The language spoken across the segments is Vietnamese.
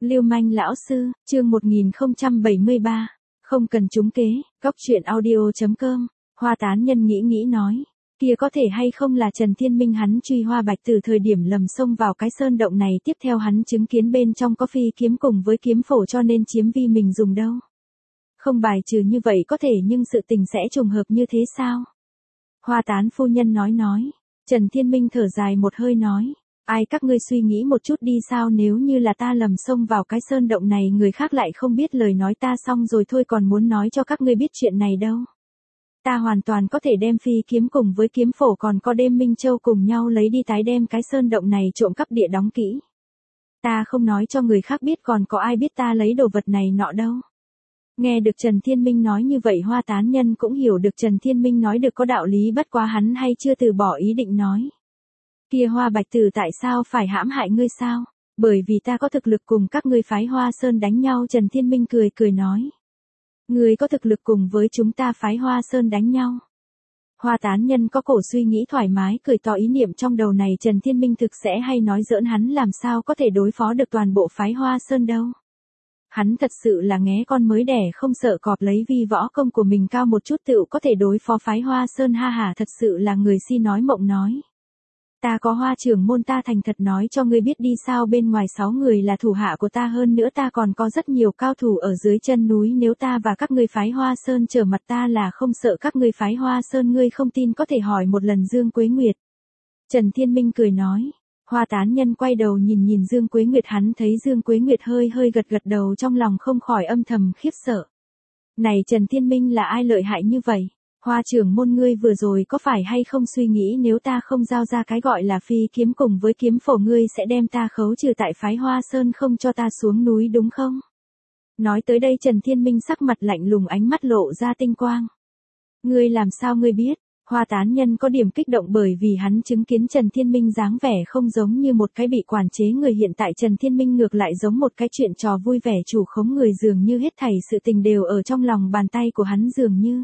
Lưu manh lão sư, chương 1073. Không cần trúng kế, góc truyện audio.com. Hoa tán nhân nghĩ nói. Kia có thể hay không là Trần Thiên Minh hắn truy Hoa Bạch từ thời điểm lầm xông vào cái sơn động này, tiếp theo hắn chứng kiến bên trong có phi kiếm cùng với kiếm phổ cho nên chiếm vi mình dùng đâu. Không bài trừ như vậy có thể, nhưng sự tình sẽ trùng hợp như thế sao? Hoa tán phu nhân nói. Trần Thiên Minh thở dài một hơi nói. Ai các ngươi suy nghĩ một chút đi, sao nếu như là ta lầm xông vào cái sơn động này, người khác lại không biết lời nói ta xong rồi thôi còn muốn nói cho các ngươi biết chuyện này đâu. Ta hoàn toàn có thể đem phi kiếm cùng với kiếm phổ còn có đêm Minh Châu cùng nhau lấy đi tái đem cái sơn động này trộm cắp địa đóng kỹ. Ta không nói cho người khác biết, còn có ai biết ta lấy đồ vật này nọ đâu. Nghe được Trần Thiên Minh nói như vậy, Hoa tán nhân cũng hiểu được Trần Thiên Minh nói được có đạo lý, bất quá hắn hay chưa từ bỏ ý định nói. Kia Hoa Bạch Tử tại sao phải hãm hại ngươi sao? Bởi vì ta có thực lực cùng các ngươi phái Hoa Sơn đánh nhau. Trần Thiên Minh cười nói. Ngươi có thực lực cùng với chúng ta phái Hoa Sơn đánh nhau. Hoa tán nhân có cổ suy nghĩ thoải mái cười tỏ ý niệm trong đầu này, Trần Thiên Minh thực sẽ hay nói giỡn, hắn làm sao có thể đối phó được toàn bộ phái Hoa Sơn đâu. Hắn thật sự là nghé con mới đẻ không sợ cọp, lấy vi võ công của mình cao một chút tựu có thể đối phó phái Hoa Sơn, ha ha, thật sự là người si nói mộng nói. Ta có Hoa trưởng môn, ta thành thật nói cho ngươi biết đi, sao bên ngoài 6 người là thủ hạ của ta, hơn nữa ta còn có rất nhiều cao thủ ở dưới chân núi, nếu ta và các ngươi phái Hoa Sơn trở mặt ta là không sợ các ngươi phái Hoa Sơn, ngươi không tin có thể hỏi một lần Dương Quế Nguyệt. Trần Thiên Minh cười nói. Hoa tán nhân quay đầu nhìn Dương Quế Nguyệt, hắn thấy Dương Quế Nguyệt hơi gật đầu, trong lòng không khỏi âm thầm khiếp sợ. Này Trần Thiên Minh là ai lợi hại như vậy? Hoa trưởng môn, ngươi vừa rồi có phải hay không suy nghĩ nếu ta không giao ra cái gọi là phi kiếm cùng với kiếm phổ, ngươi sẽ đem ta khấu trừ tại phái Hoa Sơn, không cho ta xuống núi đúng không? Nói tới đây Trần Thiên Minh sắc mặt lạnh lùng, ánh mắt lộ ra tinh quang. Ngươi làm sao ngươi biết? Hoa tán nhân có điểm kích động bởi vì hắn chứng kiến Trần Thiên Minh dáng vẻ không giống như một cái bị quản chế người, hiện tại Trần Thiên Minh ngược lại giống một cái chuyện trò vui vẻ chủ khống người, dường như hết thảy sự tình đều ở trong lòng bàn tay của hắn dường như.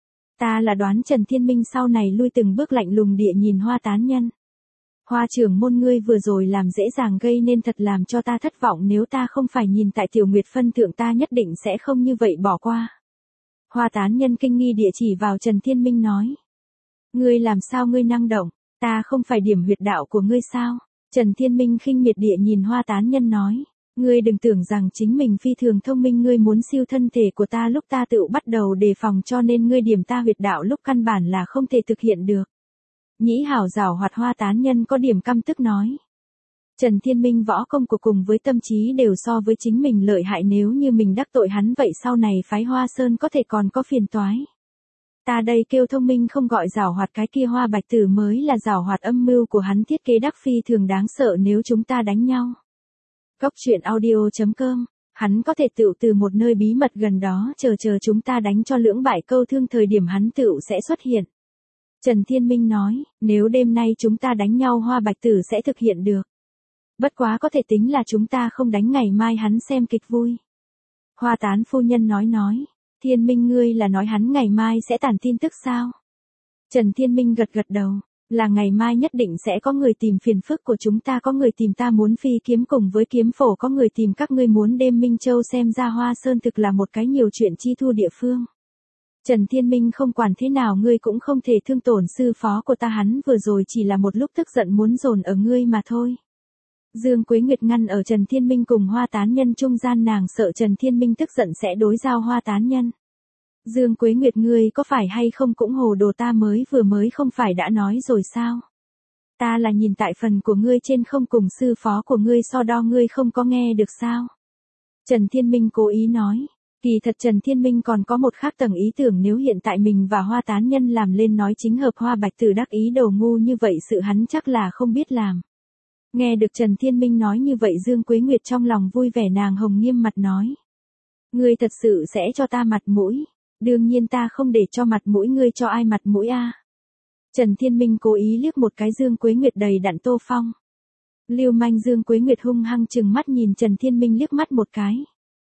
Ta là đoán Trần Thiên Minh sau này lui từng bước lạnh lùng địa nhìn Hoa tán nhân. Hoa trưởng môn, ngươi vừa rồi làm dễ dàng gây nên thật làm cho ta thất vọng, nếu ta không phải nhìn tại Tiểu Nguyệt phân thượng ta nhất định sẽ không như vậy bỏ qua. Hoa tán nhân kinh nghi địa chỉ vào Trần Thiên Minh nói. Ngươi làm sao ngươi năng động, ta không phải điểm huyệt đạo của ngươi sao? Trần Thiên Minh khinh miệt địa nhìn Hoa tán nhân nói. Ngươi đừng tưởng rằng chính mình phi thường thông minh, ngươi muốn siêu thân thể của ta lúc ta tự bắt đầu đề phòng, cho nên ngươi điểm ta huyệt đạo lúc căn bản là không thể thực hiện được. Nhĩ hảo giảo hoạt, Hoa tán nhân có điểm căm tức nói. Trần Thiên Minh võ công của cùng với tâm trí đều so với chính mình lợi hại, nếu như mình đắc tội hắn vậy sau này phái Hoa Sơn có thể còn có phiền toái. Ta đây kêu thông minh không gọi giảo hoạt, cái kia Hoa Bạch Tử mới là giảo hoạt, âm mưu của hắn thiết kế đắc phi thường đáng sợ nếu chúng ta đánh nhau. Góc truyện audio.com. Hắn có thể tựu từ một nơi bí mật gần đó chờ chúng ta đánh cho lưỡng bại câu thương, thời điểm hắn tựu sẽ xuất hiện. Trần Thiên Minh nói, nếu đêm nay chúng ta đánh nhau Hoa Bạch Tử sẽ thực hiện được. Bất quá có thể tính là chúng ta không đánh, ngày mai hắn xem kịch vui. Hoa tán phu nhân nói. Thiên Minh, ngươi là nói hắn ngày mai sẽ tản tin tức sao? Trần Thiên Minh gật đầu. Là ngày mai nhất định sẽ có người tìm phiền phức của chúng ta, có người tìm ta muốn phi kiếm cùng với kiếm phổ, có người tìm các ngươi muốn đêm Minh Châu, xem ra Hoa Sơn thực là một cái nhiều chuyện chi thu địa phương. Trần Thiên Minh, không quản thế nào ngươi cũng không thể thương tổn sư phó của ta, hắn vừa rồi chỉ là một lúc tức giận muốn dồn ở ngươi mà thôi. Dương Quế Nguyệt ngăn ở Trần Thiên Minh cùng Hoa tán nhân trung gian, nàng sợ Trần Thiên Minh tức giận sẽ đối giao Hoa tán nhân. Dương Quế Nguyệt, ngươi có phải hay không cũng hồ đồ, ta vừa mới không phải đã nói rồi sao? Ta là nhìn tại phần của ngươi trên, không cùng sư phó của ngươi so đo, ngươi không có nghe được sao? Trần Thiên Minh cố ý nói. Kỳ thật Trần Thiên Minh còn có một khác tầng ý tưởng, nếu hiện tại mình và Hoa tán nhân làm lên nói chính hợp, Hoa Bạch Tử đắc ý đầu ngu như vậy sự hắn chắc là không biết làm. Nghe được Trần Thiên Minh nói như vậy, Dương Quế Nguyệt trong lòng vui vẻ, nàng hồng nghiêm mặt nói. Ngươi thật sự sẽ cho ta mặt mũi? Đương nhiên ta không để cho mặt mũi, ngươi cho ai mặt mũi a? Trần Thiên Minh cố ý liếc một cái Dương Quế Nguyệt đầy đặn tô phong. Lưu manh, Dương Quế Nguyệt hung hăng trừng mắt nhìn Trần Thiên Minh liếc mắt một cái.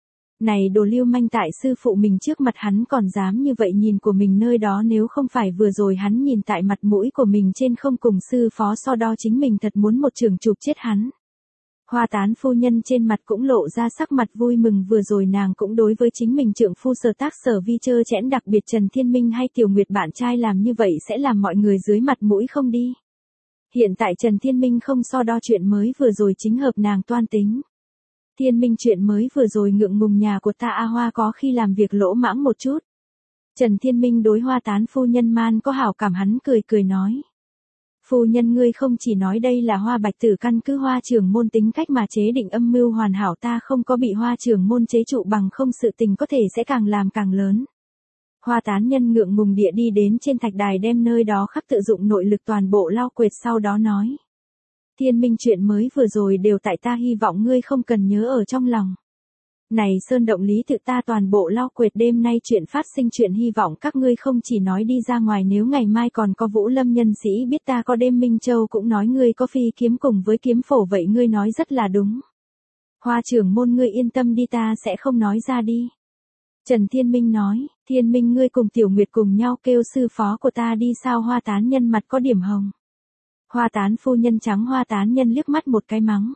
Này đồ lưu manh, tại sư phụ mình trước mặt hắn còn dám như vậy nhìn của mình nơi đó, nếu không phải vừa rồi hắn nhìn tại mặt mũi của mình trên không cùng sư phó so đo, chính mình thật muốn một trường chụp chết hắn. Hoa tán phu nhân trên mặt cũng lộ ra sắc mặt vui mừng, vừa rồi nàng cũng đối với chính mình trượng phu Sở Tác Sở Vi trơ trẽn, đặc biệt Trần Thiên Minh hay Tiểu Nguyệt bạn trai làm như vậy sẽ làm mọi người dưới mặt mũi không đi. Hiện tại Trần Thiên Minh không so đo chuyện mới vừa rồi chính hợp nàng toan tính. Thiên Minh, chuyện mới vừa rồi ngượng ngùng nhà của ta A Hoa có khi làm việc lỗ mãng một chút. Trần Thiên Minh đối Hoa tán phu nhân man có hảo cảm, hắn cười cười nói. Phu nhân ngươi không chỉ nói đây là Hoa Bạch Tử căn cứ Hoa trưởng môn tính cách mà chế định âm mưu hoàn hảo, ta không có bị Hoa trưởng môn chế trụ, bằng không sự tình có thể sẽ càng làm càng lớn. Hoa tán nhân ngượng ngùng địa đi đến trên thạch đài, đem nơi đó khắc tự dụng nội lực toàn bộ lau quệt, sau đó nói. Thiên Minh, chuyện mới vừa rồi đều tại ta, hy vọng ngươi không cần nhớ ở trong lòng. Này sơn động lý tự ta toàn bộ lau quệt, đêm nay chuyện phát sinh chuyện hy vọng các ngươi không chỉ nói đi ra ngoài, nếu ngày mai còn có Vũ Lâm nhân sĩ biết ta có đêm Minh Châu cũng nói ngươi có phi kiếm cùng với kiếm phổ, vậy ngươi nói rất là đúng. Hoa trưởng môn ngươi yên tâm đi, ta sẽ không nói ra đi. Trần Thiên Minh nói, Thiên Minh ngươi cùng Tiểu Nguyệt cùng nhau kêu sư phó của ta đi sao? Hoa tán nhân mặt có điểm hồng. Hoa tán phu nhân trắng Hoa tán nhân liếc mắt một cái mắng.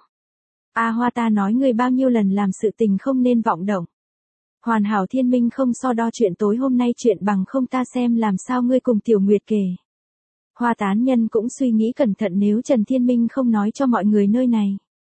A Hoa, ta nói ngươi bao nhiêu lần làm sự tình không nên vọng động. Hoàn hảo Thiên Minh không so đo chuyện tối hôm nay chuyện, bằng không ta xem làm sao ngươi cùng Tiểu Nguyệt kể. Hoa tán nhân cũng suy nghĩ cẩn thận, nếu Trần Thiên Minh không nói cho mọi người nơi này.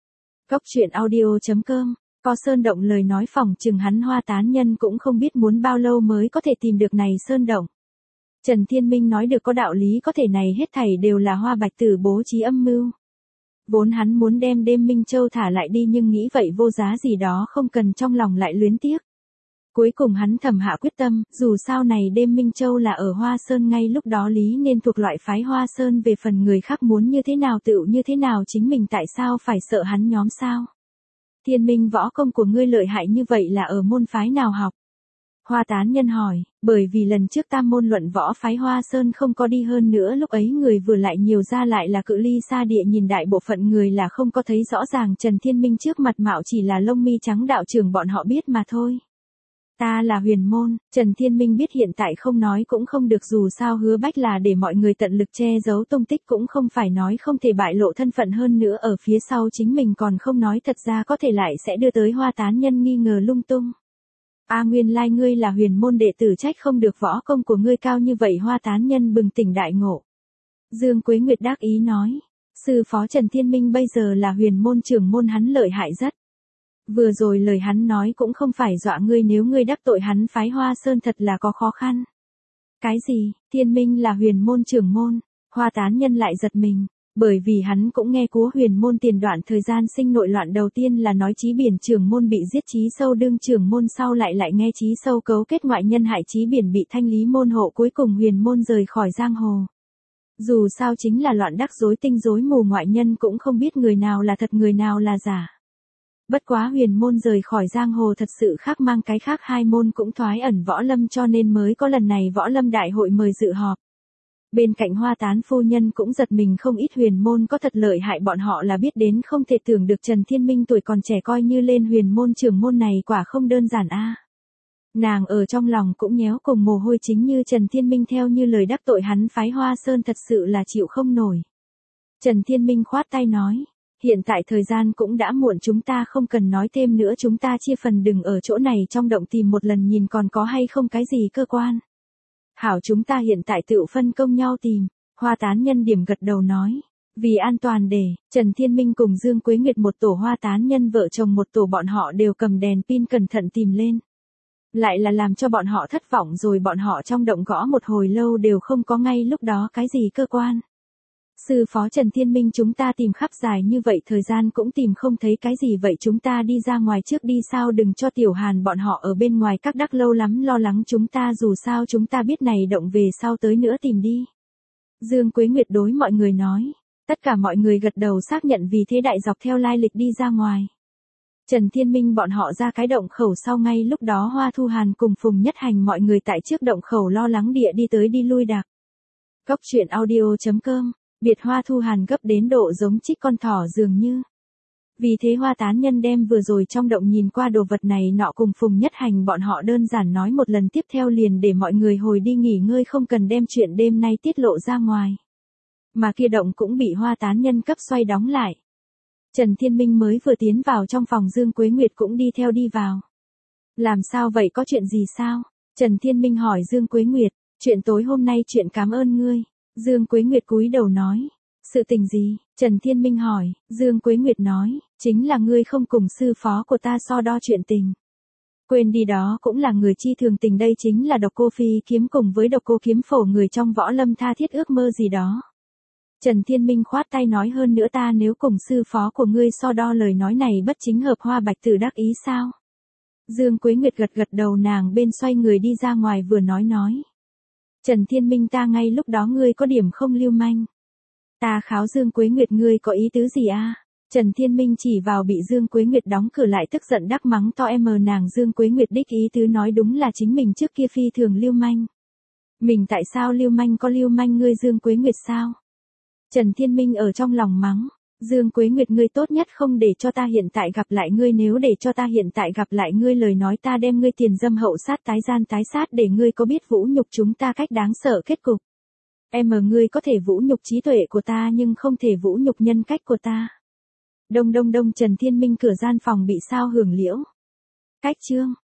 Góc truyện audio.com, có sơn động lời nói phỏng chừng hắn Hoa tán nhân cũng không biết muốn bao lâu mới có thể tìm được này sơn động. Trần Thiên Minh nói được có đạo lý, có thể này hết thảy đều là Hoa Bạch Tử bố trí âm mưu. Vốn hắn muốn đem đêm Minh Châu thả lại đi, nhưng nghĩ vậy vô giá gì đó không cần, trong lòng lại luyến tiếc. Cuối cùng hắn thầm hạ quyết tâm, dù sao này đêm Minh Châu là ở Hoa Sơn, ngay lúc đó lý nên thuộc loại phái Hoa Sơn, về phần người khác muốn như thế nào tựu như thế nào, chính mình tại sao phải sợ hắn nhóm sao? Thiên Minh, võ công của ngươi lợi hại như vậy là ở môn phái nào học? Hoa tán nhân hỏi, bởi vì lần trước tam môn luận võ phái Hoa Sơn không có đi, hơn nữa lúc ấy người vừa lại nhiều ra lại là cự ly xa địa nhìn, đại bộ phận người là không có thấy rõ ràng Trần Thiên Minh trước mặt mạo chỉ là lông mi trắng, đạo trưởng bọn họ biết mà thôi. Ta là huyền môn. Trần Thiên Minh biết hiện tại không nói cũng không được, dù sao Hứa Bách là để mọi người tận lực che giấu tung tích, cũng không phải nói không thể bại lộ thân phận, hơn nữa ở phía sau chính mình còn không nói, thật ra có thể lại sẽ đưa tới Hoa tán nhân nghi ngờ lung tung. A nguyên lai ngươi là huyền môn đệ tử, trách không được võ công của ngươi cao như vậy. Hoa tán nhân bừng tỉnh đại ngộ. Dương Quế Nguyệt đắc ý nói, sư phó Trần Thiên Minh bây giờ là huyền môn trưởng môn, hắn lợi hại rất. Vừa rồi lời hắn nói cũng không phải dọa ngươi, nếu ngươi đắc tội hắn phái Hoa Sơn thật là có khó khăn. Cái gì? Thiên Minh là huyền môn trưởng môn? Hoa tán nhân lại giật mình. Bởi vì hắn cũng nghe Cú huyền môn tiền đoạn thời gian sinh nội loạn, đầu tiên là nói Chí Biển trưởng môn bị giết, Chí Sâu đương trưởng môn, sau lại nghe Chí Sâu cấu kết ngoại nhân hại Chí Biển bị thanh lý môn hộ, cuối cùng huyền môn rời khỏi giang hồ. Dù sao chính là loạn đắc rối tinh rối mù, ngoại nhân cũng không biết người nào là thật người nào là giả. Bất quá huyền môn rời khỏi giang hồ thật sự khác mang cái khác, hai môn cũng thoái ẩn võ lâm, cho nên mới có lần này võ lâm đại hội mời dự họp. Bên cạnh Hoa tán phu nhân cũng giật mình không ít, huyền môn có thật lợi hại, bọn họ là biết đến không thể tưởng được. Trần Thiên Minh tuổi còn trẻ coi như lên huyền môn trưởng môn này quả không đơn giản a. Nàng ở trong lòng cũng nhéo cùng mồ hôi, chính như Trần Thiên Minh theo như lời đắc tội hắn phái Hoa Sơn thật sự là chịu không nổi. Trần Thiên Minh khoát tay nói, hiện tại thời gian cũng đã muộn, chúng ta không cần nói thêm nữa, chúng ta chia phần, đừng ở chỗ này trong động tìm một lần nhìn còn có hay không cái gì cơ quan. Hảo, chúng ta hiện tại tự phân công nhau tìm. Hoa tán nhân điểm gật đầu nói, vì an toàn để Trần Thiên Minh cùng Dương Quế Nguyệt một tổ, Hoa tán nhân vợ chồng một tổ, bọn họ đều cầm đèn pin cẩn thận tìm lên. Lại là làm cho bọn họ thất vọng rồi, bọn họ trong động gõ một hồi lâu đều không có ngay lúc đó cái gì cơ quan. Sư phó Trần Thiên Minh, chúng ta tìm khắp dài như vậy thời gian cũng tìm không thấy cái gì, vậy chúng ta đi ra ngoài trước đi sao, đừng cho Tiểu Hàn bọn họ ở bên ngoài các đắc lâu lắm lo lắng chúng ta, dù sao chúng ta biết này động về sau tới nữa tìm đi. Dương Quế Nguyệt đối mọi người nói, tất cả mọi người gật đầu xác nhận, vì thế đại dọc theo lai lịch đi ra ngoài. Trần Thiên Minh bọn họ ra cái động khẩu sau, ngay lúc đó Hoa Thu Hàn cùng Phùng Nhất Hành mọi người tại trước động khẩu lo lắng địa đi tới đi lui đặc. Góc truyện audio.com, biệt Hoa Thu Hàn gấp đến độ giống chích con thỏ dường như. Vì thế Hoa tán nhân đem vừa rồi trong động nhìn qua đồ vật này nọ cùng Phùng Nhất Hành bọn họ đơn giản nói một lần, tiếp theo liền để mọi người hồi đi nghỉ ngơi, không cần đem chuyện đêm nay tiết lộ ra ngoài. Mà kia động cũng bị Hoa tán nhân cấp xoay đóng lại. Trần Thiên Minh mới vừa tiến vào trong phòng, Dương Quế Nguyệt cũng đi theo đi vào. Làm sao vậy, có chuyện gì sao? Trần Thiên Minh hỏi Dương Quế Nguyệt. Chuyện tối hôm nay, chuyện cảm ơn ngươi. Dương Quế Nguyệt cúi đầu nói. Sự tình gì? Trần Thiên Minh hỏi. Dương Quế Nguyệt nói, chính là ngươi không cùng sư phó của ta so đo chuyện tình. Quên đi, đó cũng là người chi thường tình, đây chính là Độc Cô Phi Kiếm cùng với Độc Cô Kiếm Phổ, người trong võ lâm tha thiết ước mơ gì đó. Trần Thiên Minh khoát tay nói, hơn nữa ta nếu cùng sư phó của ngươi so đo, lời nói này bất chính hợp Hoa Bạch Tử đắc ý sao? Dương Quế Nguyệt gật gật đầu, nàng bên xoay người đi ra ngoài vừa nói. Trần Thiên Minh, ta ngay lúc đó ngươi có điểm không lưu manh. Ta kháo Dương Quế Nguyệt, ngươi có ý tứ gì a? Trần Thiên Minh chỉ vào bị Dương Quế Nguyệt đóng cửa lại, tức giận đắc mắng to nàng. Dương Quế Nguyệt đích ý tứ nói đúng là chính mình trước kia phi thường lưu manh. Mình tại sao lưu manh, có lưu manh ngươi Dương Quế Nguyệt sao? Trần Thiên Minh ở trong lòng mắng. Dương Quế Nguyệt, ngươi tốt nhất không để cho ta hiện tại gặp lại ngươi, nếu để cho ta hiện tại gặp lại ngươi, lời nói ta đem ngươi tiền dâm hậu sát, tái gian tái sát, để ngươi có biết vũ nhục chúng ta cách đáng sợ kết cục. Ngươi có thể vũ nhục trí tuệ của ta nhưng không thể vũ nhục nhân cách của ta. Đông. Trần Thiên Minh cửa gian phòng bị sao hưởng liễu. Cách chương